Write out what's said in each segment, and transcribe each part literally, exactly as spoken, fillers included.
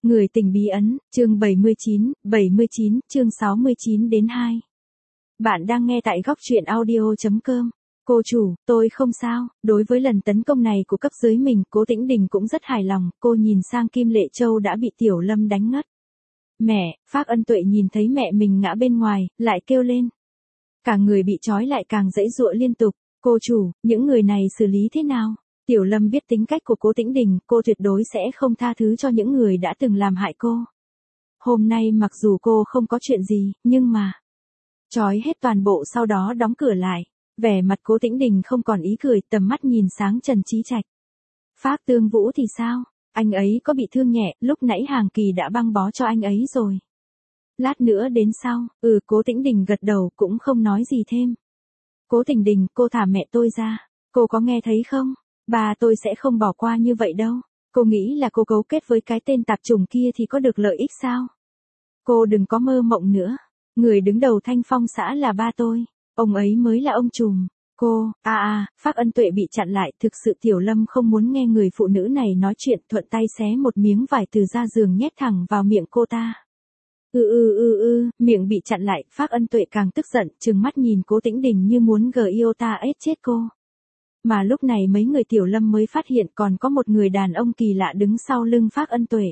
Người tình bí ẩn, chương bảy mươi chín, bảy mươi chín, chương sáu mươi chín đến hai. Bạn đang nghe tại góc truyện audio chấm com. Cô chủ, tôi không sao, đối với lần tấn công này của cấp dưới mình, Cố Tĩnh Đình cũng rất hài lòng, cô nhìn sang Kim Lệ Châu đã bị Tiểu Lâm đánh ngất. Mẹ, Phác Ân Tuệ nhìn thấy mẹ mình ngã bên ngoài, lại kêu lên. Cả người bị trói lại càng giãy giụa liên tục, cô chủ, những người này xử lý thế nào? Tiểu Lâm biết tính cách của Cố Tĩnh Đình, cô tuyệt đối sẽ không tha thứ cho những người đã từng làm hại cô. Hôm nay mặc dù cô không có chuyện gì, nhưng mà... Trói hết toàn bộ sau đó đóng cửa lại. Vẻ mặt Cố Tĩnh Đình không còn ý cười, tầm mắt nhìn sáng Trần Chí Trạch. Phác Tương Vũ thì sao? Anh ấy có bị thương nhẹ, lúc nãy Hàng Kỳ đã băng bó cho anh ấy rồi. Lát nữa đến sau, ừ Cố Tĩnh Đình gật đầu cũng không nói gì thêm. Cố Tĩnh Đình, cô thả mẹ tôi ra. Cô có nghe thấy không? Bà tôi sẽ không bỏ qua như vậy đâu. Cô nghĩ là cô cấu kết với cái tên tạp chủng kia thì có được lợi ích sao? Cô đừng có mơ mộng nữa. Người đứng đầu Thanh Phong xã là ba tôi. Ông ấy mới là ông trùm. Cô, à à, Phác Ân Tuệ bị chặn lại. Thực sự Tiểu Lâm không muốn nghe người phụ nữ này nói chuyện, thuận tay xé một miếng vải từ ra giường nhét thẳng vào miệng cô ta. Ừ ừ ừ ừ, miệng bị chặn lại, Phác Ân Tuệ càng tức giận, trừng mắt nhìn Cố Tĩnh Đình như muốn gờ yêu ta ết chết cô. Mà lúc này mấy người Tiểu Lâm mới phát hiện còn có một người đàn ông kỳ lạ đứng sau lưng Phác Ân Tuệ.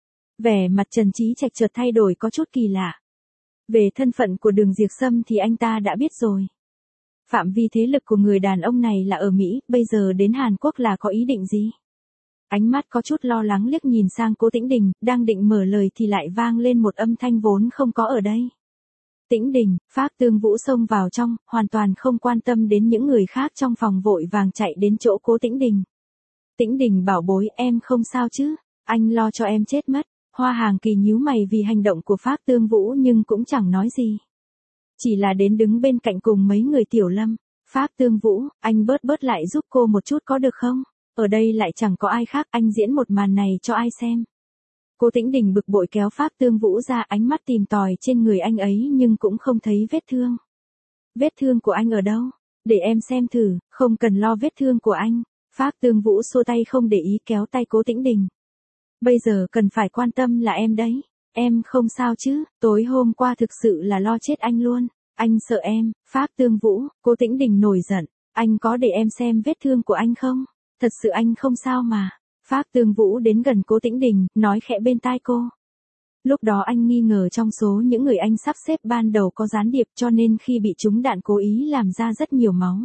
Vẻ mặt Trần Chí Trạch chợt thay đổi có chút kỳ lạ. Về thân phận của Đường Diệp Sâm thì anh ta đã biết rồi. Phạm vi thế lực của người đàn ông này là ở Mỹ, bây giờ đến Hàn Quốc là có ý định gì? Ánh mắt có chút lo lắng liếc nhìn sang Cố Tĩnh Đình, đang định mở lời thì lại vang lên một âm thanh vốn không có ở đây. Tĩnh Đình, Phác Tương Vũ xông vào trong, hoàn toàn không quan tâm đến những người khác trong phòng, vội vàng chạy đến chỗ Cố Tĩnh Đình. Tĩnh Đình bảo bối, em không sao chứ? Anh lo cho em chết mất. Hoa Hàng Kỳ nhíu mày vì hành động của Phác Tương Vũ nhưng cũng chẳng nói gì. Chỉ là đến đứng bên cạnh cùng mấy người Tiểu Lâm. Phác Tương Vũ, anh bớt bớt lại giúp cô một chút có được không? Ở đây lại chẳng có ai khác, anh diễn một màn này cho ai xem? Cố Tĩnh Đình bực bội kéo Phác Tương Vũ ra, ánh mắt tìm tòi trên người anh ấy nhưng cũng không thấy vết thương. Vết thương của anh ở đâu? Để em xem thử, không cần lo vết thương của anh. Phác Tương Vũ xua tay không để ý kéo tay Cố Tĩnh Đình. Bây giờ cần phải quan tâm là em đấy. Em không sao chứ, tối hôm qua thực sự là lo chết anh luôn. Anh sợ em, Phác Tương Vũ, Cố Tĩnh Đình nổi giận. Anh có để em xem vết thương của anh không? Thật sự anh không sao mà. Phác Tương Vũ đến gần Cố Tĩnh Đình, nói khẽ bên tai cô. Lúc đó anh nghi ngờ trong số những người anh sắp xếp ban đầu có gián điệp, cho nên khi bị trúng đạn cố ý làm ra rất nhiều máu.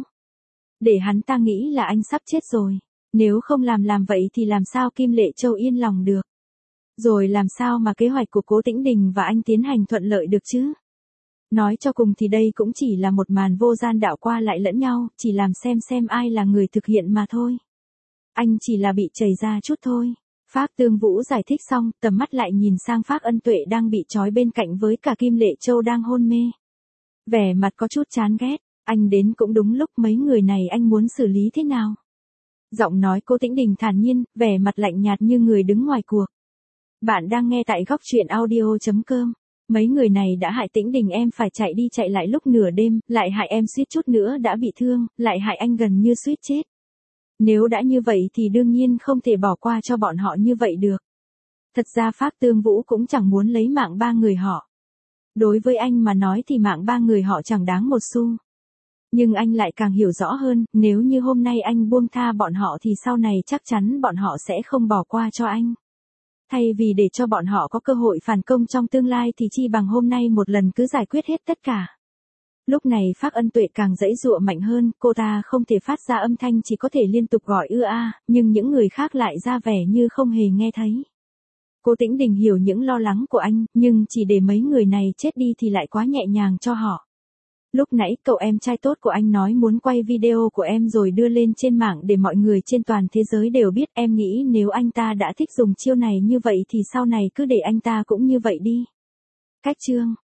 Để hắn ta nghĩ là anh sắp chết rồi. Nếu không làm làm vậy thì làm sao Kim Lệ Châu yên lòng được. Rồi làm sao mà kế hoạch của Cố Tĩnh Đình và anh tiến hành thuận lợi được chứ? Nói cho cùng thì đây cũng chỉ là một màn vô gian đạo qua lại lẫn nhau, chỉ làm xem xem ai là người thực hiện mà thôi. Anh chỉ là bị chảy ra chút thôi. Phác Tương Vũ giải thích xong, tầm mắt lại nhìn sang Phác Ân Tuệ đang bị trói bên cạnh với cả Kim Lệ Châu đang hôn mê. Vẻ mặt có chút chán ghét, anh đến cũng đúng lúc, mấy người này anh muốn xử lý thế nào? Giọng nói Cố Tĩnh Đình thản nhiên, vẻ mặt lạnh nhạt như người đứng ngoài cuộc. Bạn đang nghe tại góc truyện audio chấm com. Mấy người này đã hại Tĩnh Đình em phải chạy đi chạy lại lúc nửa đêm, lại hại em suýt chút nữa đã bị thương, lại hại anh gần như suýt chết. Nếu đã như vậy thì đương nhiên không thể bỏ qua cho bọn họ như vậy được. Thật ra Phác Tương Vũ cũng chẳng muốn lấy mạng ba người họ. Đối với anh mà nói thì mạng ba người họ chẳng đáng một xu. Nhưng anh lại càng hiểu rõ hơn, nếu như hôm nay anh buông tha bọn họ thì sau này chắc chắn bọn họ sẽ không bỏ qua cho anh. Thay vì để cho bọn họ có cơ hội phản công trong tương lai thì chi bằng hôm nay một lần cứ giải quyết hết tất cả. Lúc này Phác Ân Tuệ càng giãy giụa mạnh hơn, cô ta không thể phát ra âm thanh, chỉ có thể liên tục gọi ư a, nhưng những người khác lại ra vẻ như không hề nghe thấy. Cố Tĩnh Đình hiểu những lo lắng của anh, nhưng chỉ để mấy người này chết đi thì lại quá nhẹ nhàng cho họ. Lúc nãy cậu em trai tốt của anh nói muốn quay video của em rồi đưa lên trên mạng để mọi người trên toàn thế giới đều biết, em nghĩ nếu anh ta đã thích dùng chiêu này như vậy thì sau này cứ để anh ta cũng như vậy đi. Cách chương